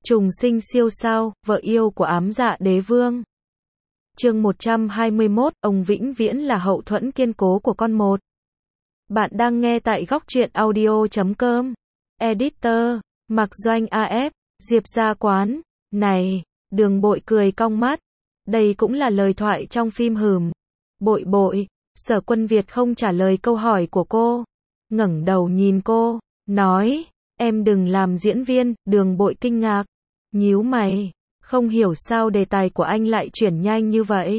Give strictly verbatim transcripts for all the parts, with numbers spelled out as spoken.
Trùng sinh siêu sao, vợ yêu của ám dạ đế vương. Chương một trăm hai mươi mốt, ông vĩnh viễn là hậu thuẫn kiên cố của con một. Bạn đang nghe tại góc truyện audio chấm com. Editor, Mạc Doanh a ép, Diệp Gia Quán. Này, Đường Bội cười cong mắt. Đây cũng là lời thoại trong phim hừm. Bội bội, Sở Quân Việt không trả lời câu hỏi của cô. Ngẩng đầu nhìn cô, nói, em đừng làm diễn viên. Đường Bội kinh ngạc, nhíu mày, không hiểu sao đề tài của anh lại chuyển nhanh như vậy.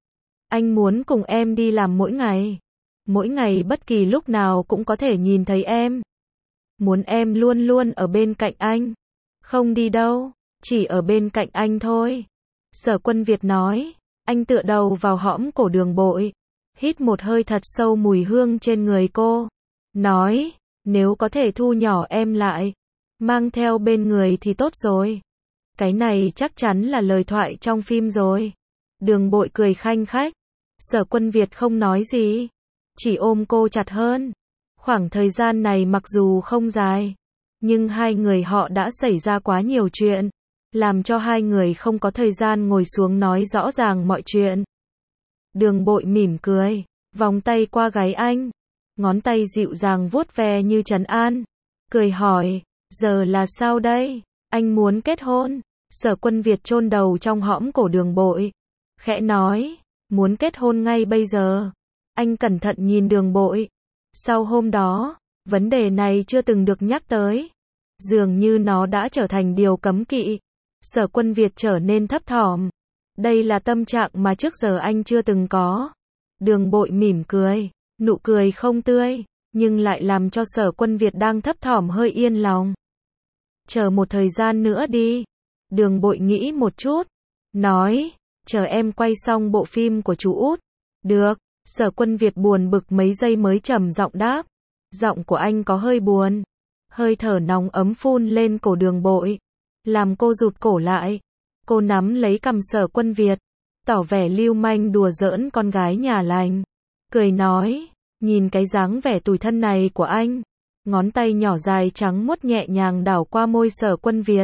Anh muốn cùng em đi làm mỗi ngày. Mỗi ngày bất kỳ lúc nào cũng có thể nhìn thấy em. Muốn em luôn luôn ở bên cạnh anh. Không đi đâu, chỉ ở bên cạnh anh thôi. Sở Quân Việt nói, anh tựa đầu vào hõm cổ Đường Bội, hít một hơi thật sâu mùi hương trên người cô. Nói, nếu có thể thu nhỏ em lại, mang theo bên người thì tốt rồi. Cái này chắc chắn là lời thoại trong phim rồi. Đường Bội cười khanh khách. Sở Quân Việt không nói gì, chỉ ôm cô chặt hơn. Khoảng thời gian này mặc dù không dài, nhưng hai người họ đã xảy ra quá nhiều chuyện, làm cho hai người không có thời gian ngồi xuống nói rõ ràng mọi chuyện. Đường Bội mỉm cười, vòng tay qua gáy anh, ngón tay dịu dàng vuốt ve như trấn an, cười hỏi, giờ là sao đây? Anh muốn kết hôn? Sở Quân Việt chôn đầu trong hõm cổ Đường Bội, khẽ nói, muốn kết hôn ngay bây giờ. Anh cẩn thận nhìn Đường Bội. Sau hôm đó, vấn đề này chưa từng được nhắc tới. Dường như nó đã trở thành điều cấm kỵ. Sở Quân Việt trở nên thấp thỏm. Đây là tâm trạng mà trước giờ anh chưa từng có. Đường Bội mỉm cười, nụ cười không tươi, nhưng lại làm cho Sở Quân Việt đang thấp thỏm hơi yên lòng. Chờ một thời gian nữa đi. Đường Bội nghĩ một chút, nói, chờ em quay xong bộ phim của chú Út. Được. Sở Quân Việt buồn bực mấy giây mới trầm giọng đáp. Giọng của anh có hơi buồn. Hơi thở nóng ấm phun lên cổ Đường Bội, làm cô rụt cổ lại. Cô nắm lấy cằm Sở Quân Việt, tỏ vẻ lưu manh đùa giỡn con gái nhà lành. Cười nói, nhìn cái dáng vẻ tủi thân này của anh. Ngón tay nhỏ dài trắng muốt nhẹ nhàng đảo qua môi Sở Quân Việt.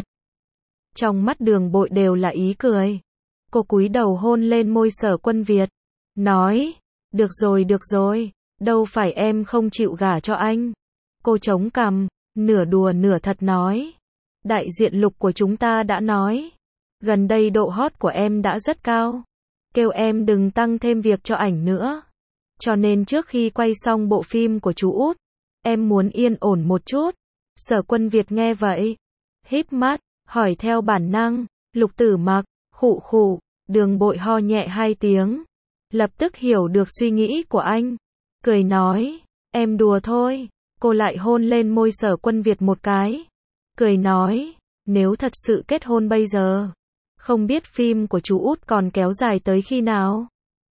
Trong mắt Đường Bội đều là ý cười. Cô cúi đầu hôn lên môi Sở Quân Việt, nói, được rồi được rồi, đâu phải em không chịu gả cho anh. Cô chống cằm, nửa đùa nửa thật nói, đại diện Lục của chúng ta đã nói, gần đây độ hot của em đã rất cao, kêu em đừng tăng thêm việc cho ảnh nữa. Cho nên trước khi quay xong bộ phim của chú Út, em muốn yên ổn một chút. Sở Quân Việt nghe vậy, híp mắt, hỏi theo bản năng, Lục Tử Mặc, khụ khụ. Đường Bội ho nhẹ hai tiếng, lập tức hiểu được suy nghĩ của anh, cười nói, em đùa thôi. Cô lại hôn lên môi Sở Quân Việt một cái, cười nói, nếu thật sự kết hôn bây giờ, không biết phim của chú Út còn kéo dài tới khi nào.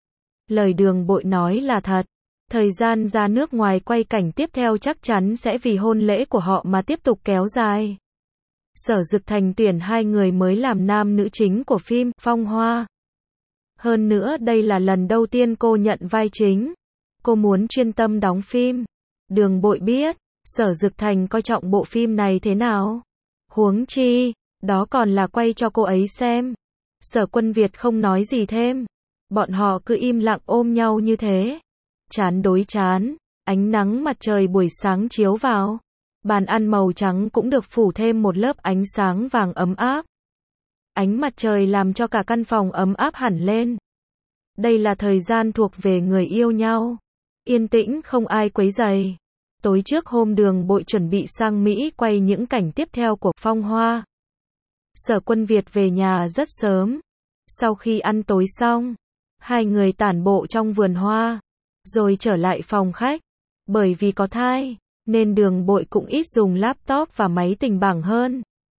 Lời Đường Bội nói là thật, thời gian ra nước ngoài quay cảnh tiếp theo chắc chắn sẽ vì hôn lễ của họ mà tiếp tục kéo dài. Sở Dực Thành tuyển hai người mới làm nam nữ chính của phim Phong Hoa. Hơn nữa đây là lần đầu tiên cô nhận vai chính. Cô muốn chuyên tâm đóng phim. Đường Bội biết, Sở Dực Thành coi trọng bộ phim này thế nào. Huống chi, đó còn là quay cho cô ấy xem. Sở Quân Việt không nói gì thêm. Bọn họ cứ im lặng ôm nhau như thế. Chán đối chán, ánh nắng mặt trời buổi sáng chiếu vào. Bàn ăn màu trắng cũng được phủ thêm một lớp ánh sáng vàng ấm áp. Ánh mặt trời làm cho cả căn phòng ấm áp hẳn lên. Đây là thời gian thuộc về người yêu nhau. Yên tĩnh không ai quấy rầy. Tối trước hôm Đường Bội chuẩn bị sang Mỹ quay những cảnh tiếp theo của Phong Hoa. Sở Quân Việt về nhà rất sớm. Sau khi ăn tối xong, hai người tản bộ trong vườn hoa, rồi trở lại phòng khách. Bởi vì có thai, nên Đường Bội cũng ít dùng laptop và máy tính bảng hơn.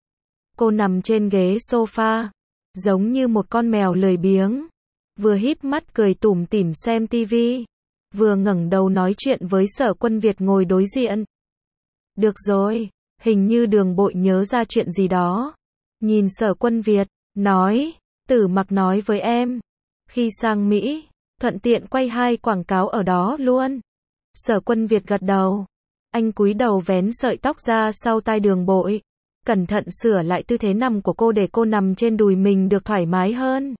Cô nằm trên ghế sofa, giống như một con mèo lười biếng, vừa híp mắt cười tủm tỉm xem tivi, vừa ngẩng đầu nói chuyện với Sở Quân Việt ngồi đối diện. Được rồi, hình như Đường Bội nhớ ra chuyện gì đó. Nhìn Sở Quân Việt, nói, Tử Mặc nói với em, khi sang Mỹ, thuận tiện quay hai quảng cáo ở đó luôn. Sở Quân Việt gật đầu. Anh cúi đầu vén sợi tóc ra sau tai Đường Bội, cẩn thận sửa lại tư thế nằm của cô để cô nằm trên đùi mình được thoải mái hơn.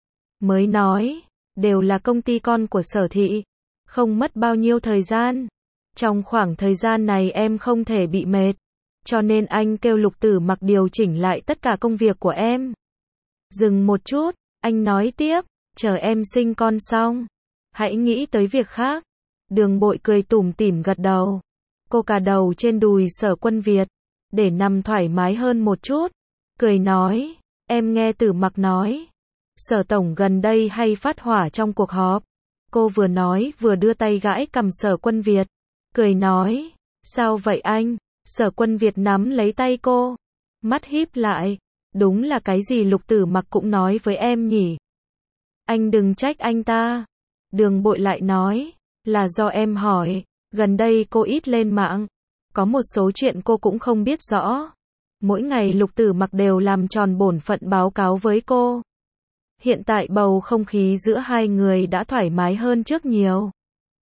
Mới nói, đều là công ty con của Sở Thị, không mất bao nhiêu thời gian. Trong khoảng thời gian này em không thể bị mệt, cho nên anh kêu Lục Tử Mặc điều chỉnh lại tất cả công việc của em. Dừng một chút, anh nói tiếp, chờ em sinh con xong, hãy nghĩ tới việc khác. Đường Bội cười tủm tỉm gật đầu. Cô cà đầu trên đùi Sở Quân Việt, để nằm thoải mái hơn một chút. Cười nói, em nghe Tử Mặc nói, Sở Tổng gần đây hay phát hỏa trong cuộc họp. Cô vừa nói vừa đưa tay gãi cằm Sở Quân Việt. Cười nói, sao vậy anh? Sở Quân Việt nắm lấy tay cô, mắt híp lại. Đúng là cái gì Lục Tử Mặc cũng nói với em nhỉ? Anh đừng trách anh ta. Đường Bội lại nói, là do em hỏi, gần đây cô ít lên mạng, có một số chuyện cô cũng không biết rõ. Mỗi ngày Lục Tử Mặc đều làm tròn bổn phận báo cáo với cô. Hiện tại bầu không khí giữa hai người đã thoải mái hơn trước nhiều.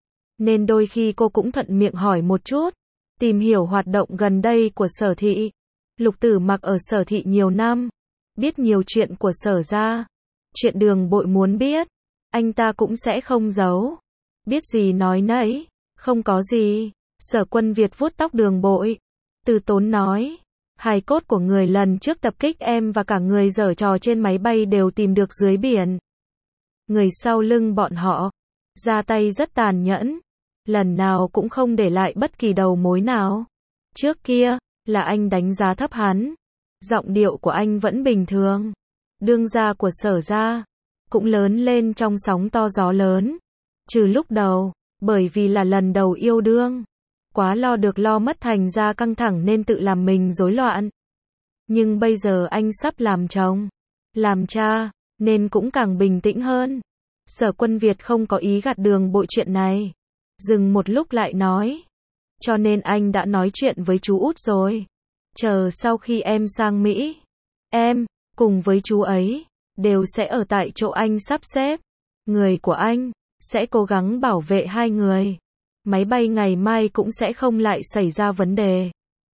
Nên đôi khi cô cũng thuận miệng hỏi một chút, tìm hiểu hoạt động gần đây của Sở Thị. Lục Tử Mặc ở Sở Thị nhiều năm, biết nhiều chuyện của Sở gia. Chuyện Đường Bội muốn biết, anh ta cũng sẽ không giấu. Biết gì nói nấy, không có gì. Sở Quân Việt vuốt tóc Đường Bội, từ tốn nói, hài cốt của người lần trước tập kích em và cả người giở trò trên máy bay đều tìm được dưới biển. Người sau lưng bọn họ, ra tay rất tàn nhẫn, lần nào cũng không để lại bất kỳ đầu mối nào. Trước kia, là anh đánh giá thấp hắn. Giọng điệu của anh vẫn bình thường. Đương gia của Sở gia, cũng lớn lên trong sóng to gió lớn. Trừ lúc đầu, bởi vì là lần đầu yêu đương, quá lo được lo mất thành ra căng thẳng nên tự làm mình rối loạn. Nhưng bây giờ anh sắp làm chồng, làm cha, nên cũng càng bình tĩnh hơn. Sở Quân Việt không có ý gạt Đường Bội chuyện này. Dừng một lúc lại nói, cho nên anh đã nói chuyện với chú út rồi. Chờ sau khi em sang Mỹ, em, cùng với chú ấy, đều sẽ ở tại chỗ anh sắp xếp. Người của anh, sẽ cố gắng bảo vệ hai người. Máy bay ngày mai cũng sẽ không lại xảy ra vấn đề.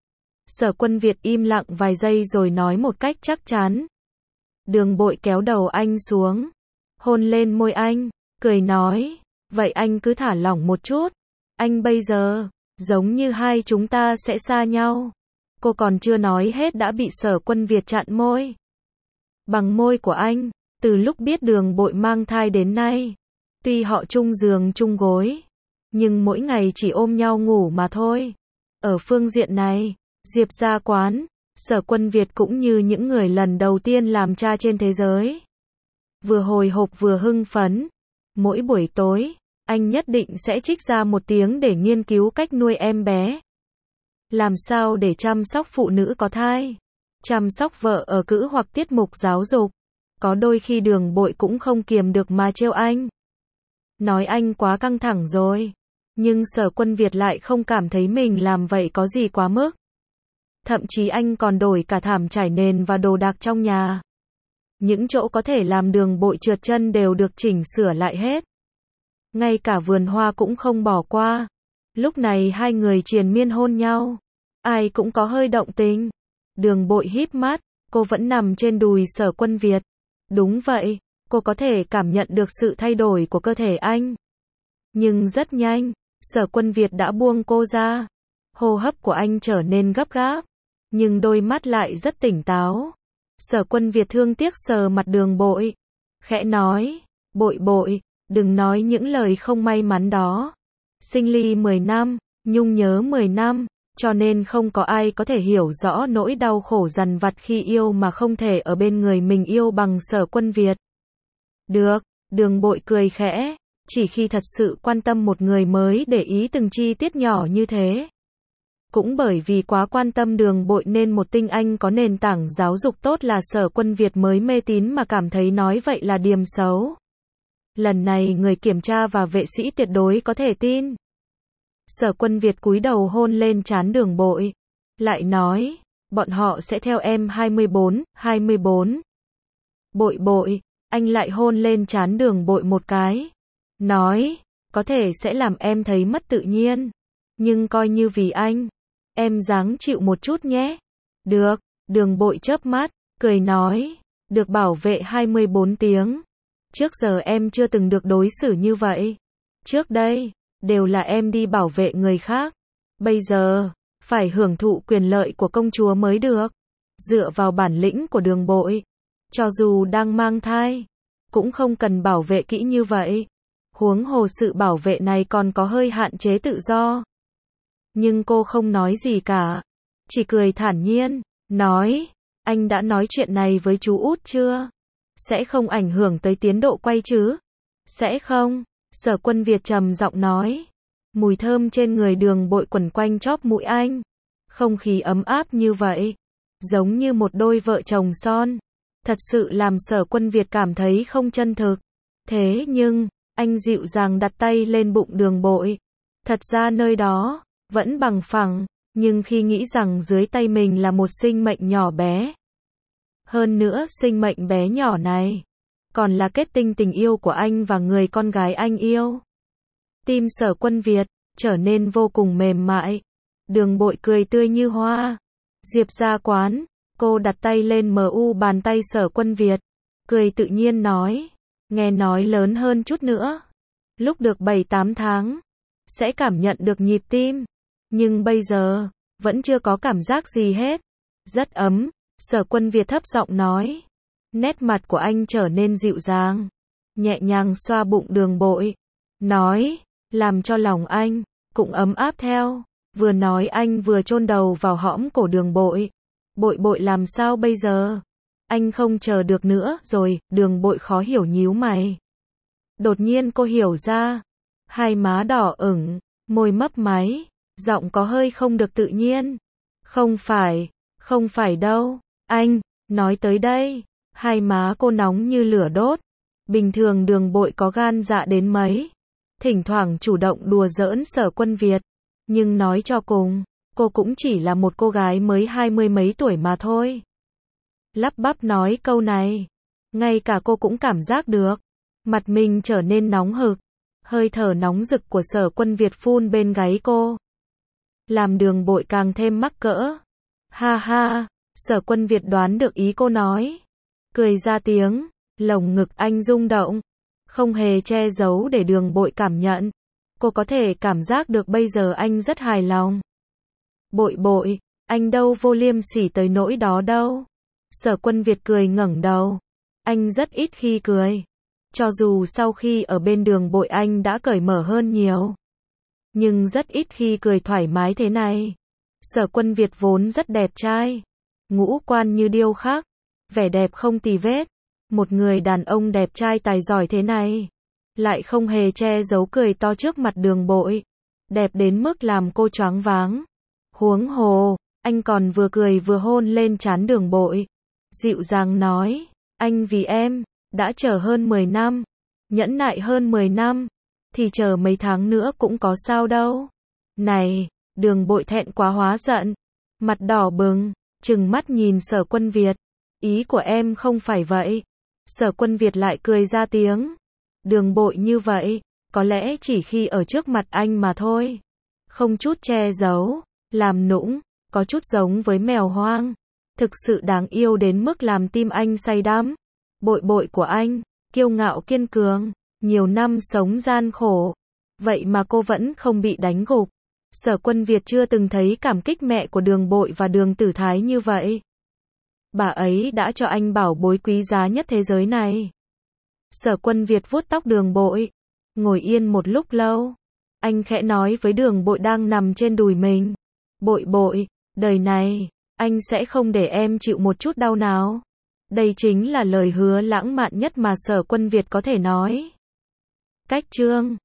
Sở Quân Việt im lặng vài giây rồi nói một cách chắc chắn. Đường Bội kéo đầu anh xuống, hôn lên môi anh, cười nói, vậy anh cứ thả lỏng một chút. Anh bây giờ, giống như hai chúng ta sẽ xa nhau. Cô còn chưa nói hết đã bị Sở Quân Việt chặn môi. Bằng môi của anh, từ lúc biết Đường Bội mang thai đến nay, tuy họ chung giường chung gối, nhưng mỗi ngày chỉ ôm nhau ngủ mà thôi. Ở phương diện này, Diệp gia quán, Sở Quân Việt cũng như những người lần đầu tiên làm cha trên thế giới. Vừa hồi hộp vừa hưng phấn. Mỗi buổi tối, anh nhất định sẽ trích ra một tiếng để nghiên cứu cách nuôi em bé. Làm sao để chăm sóc phụ nữ có thai, chăm sóc vợ ở cữ hoặc tiết mục giáo dục. Có đôi khi Đường Bội cũng không kiềm được mà trêu anh. Nói anh quá căng thẳng rồi. Nhưng Sở Quân Việt lại không cảm thấy mình làm vậy có gì quá mức. Thậm chí anh còn đổi cả thảm trải nền và đồ đạc trong nhà. Những chỗ có thể làm Đường Bội trượt chân đều được chỉnh sửa lại hết. Ngay cả vườn hoa cũng không bỏ qua. Lúc này hai người triền miên hôn nhau. Ai cũng có hơi động tình. Đường Bội híp mắt, cô vẫn nằm trên đùi Sở Quân Việt. Đúng vậy, cô có thể cảm nhận được sự thay đổi của cơ thể anh. Nhưng rất nhanh, Sở Quân Việt đã buông cô ra. Hô hấp của anh trở nên gấp gáp, nhưng đôi mắt lại rất tỉnh táo. Sở Quân Việt thương tiếc sờ mặt Đường Bội, khẽ nói, Bội Bội, đừng nói những lời không may mắn đó. Sinh ly mười năm, nhung nhớ mười năm, cho nên không có ai có thể hiểu rõ nỗi đau khổ dằn vặt khi yêu mà không thể ở bên người mình yêu bằng Sở Quân Việt. Được, Đường Bội cười khẽ, chỉ khi thật sự quan tâm một người mới để ý từng chi tiết nhỏ như thế. Cũng bởi vì quá quan tâm Đường Bội nên một tinh anh có nền tảng giáo dục tốt là Sở Quân Việt mới mê tín mà cảm thấy nói vậy là điềm xấu. Lần này người kiểm tra và vệ sĩ tuyệt đối có thể tin. Sở Quân Việt cúi đầu hôn lên trán Đường Bội, lại nói, bọn họ sẽ theo em hai mươi bốn, hai mươi bốn. Bội Bội, anh lại hôn lên trán Đường Bội một cái, nói, có thể sẽ làm em thấy mất tự nhiên, nhưng coi như vì anh, em ráng chịu một chút nhé. Được, Đường Bội chớp mắt, cười nói, được bảo vệ hai mươi bốn tiếng. Trước giờ em chưa từng được đối xử như vậy. Trước đây, đều là em đi bảo vệ người khác. Bây giờ, phải hưởng thụ quyền lợi của công chúa mới được. Dựa vào bản lĩnh của Đường Bội, cho dù đang mang thai, cũng không cần bảo vệ kỹ như vậy. Huống hồ sự bảo vệ này còn có hơi hạn chế tự do. Nhưng cô không nói gì cả, chỉ cười thản nhiên, nói, anh đã nói chuyện này với chú út chưa? Sẽ không ảnh hưởng tới tiến độ quay chứ? Sẽ không, Sở Quân Việt trầm giọng nói. Mùi thơm trên người Đường Bội quẩn quanh chóp mũi anh. Không khí ấm áp như vậy, giống như một đôi vợ chồng son. Thật sự làm Sở Quân Việt cảm thấy không chân thực. Thế nhưng, anh dịu dàng đặt tay lên bụng Đường Bội. Thật ra nơi đó, vẫn bằng phẳng, nhưng khi nghĩ rằng dưới tay mình là một sinh mệnh nhỏ bé. Hơn nữa sinh mệnh bé nhỏ này, còn là kết tinh tình yêu của anh và người con gái anh yêu. Tim Sở Quân Việt, trở nên vô cùng mềm mại. Đường Bội cười tươi như hoa. Diệp ra quán, cô đặt tay lên mờ u bàn tay Sở Quân Việt. Cười tự nhiên nói, nghe nói lớn hơn chút nữa. Lúc được bảy tám tháng, sẽ cảm nhận được nhịp tim. Nhưng bây giờ, vẫn chưa có cảm giác gì hết. Rất ấm, Sở Quân Việt thấp giọng nói. Nét mặt của anh trở nên dịu dàng. Nhẹ nhàng xoa bụng Đường Bội. Nói, làm cho lòng anh, cũng ấm áp theo. Vừa nói anh vừa chôn đầu vào hõm cổ Đường Bội. Bội bội làm sao bây giờ? Anh không chờ được nữa rồi, Đường Bội khó hiểu nhíu mày. Đột nhiên cô hiểu ra. Hai má đỏ ửng, môi mấp máy, giọng có hơi không được tự nhiên. Không phải, không phải đâu, anh, nói tới đây. Hai má cô nóng như lửa đốt. Bình thường Đường Bội có gan dạ đến mấy. Thỉnh thoảng chủ động đùa giỡn Sở Quân Việt. Nhưng nói cho cùng, cô cũng chỉ là một cô gái mới hai mươi mấy tuổi mà thôi. Lắp bắp nói câu này, ngay cả cô cũng cảm giác được. Mặt mình trở nên nóng hực. Hơi thở nóng rực của Sở Quân Việt phun bên gáy cô. Làm Đường Bội càng thêm mắc cỡ. Ha ha, Sở Quân Việt đoán được ý cô nói. Cười ra tiếng, lồng ngực anh rung động. Không hề che giấu để Đường Bội cảm nhận. Cô có thể cảm giác được bây giờ anh rất hài lòng. Bội bội, anh đâu vô liêm sỉ tới nỗi đó đâu. Sở Quân Việt cười ngẩng đầu. Anh rất ít khi cười. Cho dù sau khi ở bên Đường Bội anh đã cởi mở hơn nhiều. Nhưng rất ít khi cười thoải mái thế này. Sở Quân Việt vốn rất đẹp trai. Ngũ quan như điêu khắc. Vẻ đẹp không tì vết. Một người đàn ông đẹp trai tài giỏi thế này. Lại không hề che giấu cười to trước mặt Đường Bội. Đẹp đến mức làm cô choáng váng. Huống hồ, anh còn vừa cười vừa hôn lên trán Đường Bội. Dịu dàng nói, anh vì em, đã chờ hơn mười năm. Nhẫn nại hơn mười năm. Thì chờ mấy tháng nữa cũng có sao đâu. Này, Đường Bội thẹn quá hóa giận. Mặt đỏ bừng, trừng mắt nhìn Sở Quân Việt. Ý của em không phải vậy. Sở Quân Việt lại cười ra tiếng. Đường Bội như vậy, có lẽ chỉ khi ở trước mặt anh mà thôi. Không chút che giấu, làm nũng, có chút giống với mèo hoang. Thực sự đáng yêu đến mức làm tim anh say đắm. Bội bội của anh, kiêu ngạo kiên cường, nhiều năm sống gian khổ. Vậy mà cô vẫn không bị đánh gục. Sở Quân Việt chưa từng thấy cảm kích mẹ của Đường Bội và Đường Tử Thái như vậy. Bà ấy đã cho anh bảo bối quý giá nhất thế giới này. Sở Quân Việt vuốt tóc Đường Bội. Ngồi yên một lúc lâu. Anh khẽ nói với Đường Bội đang nằm trên đùi mình. Bội bội, đời này, anh sẽ không để em chịu một chút đau nào. Đây chính là lời hứa lãng mạn nhất mà Sở Quân Việt có thể nói. Cách chương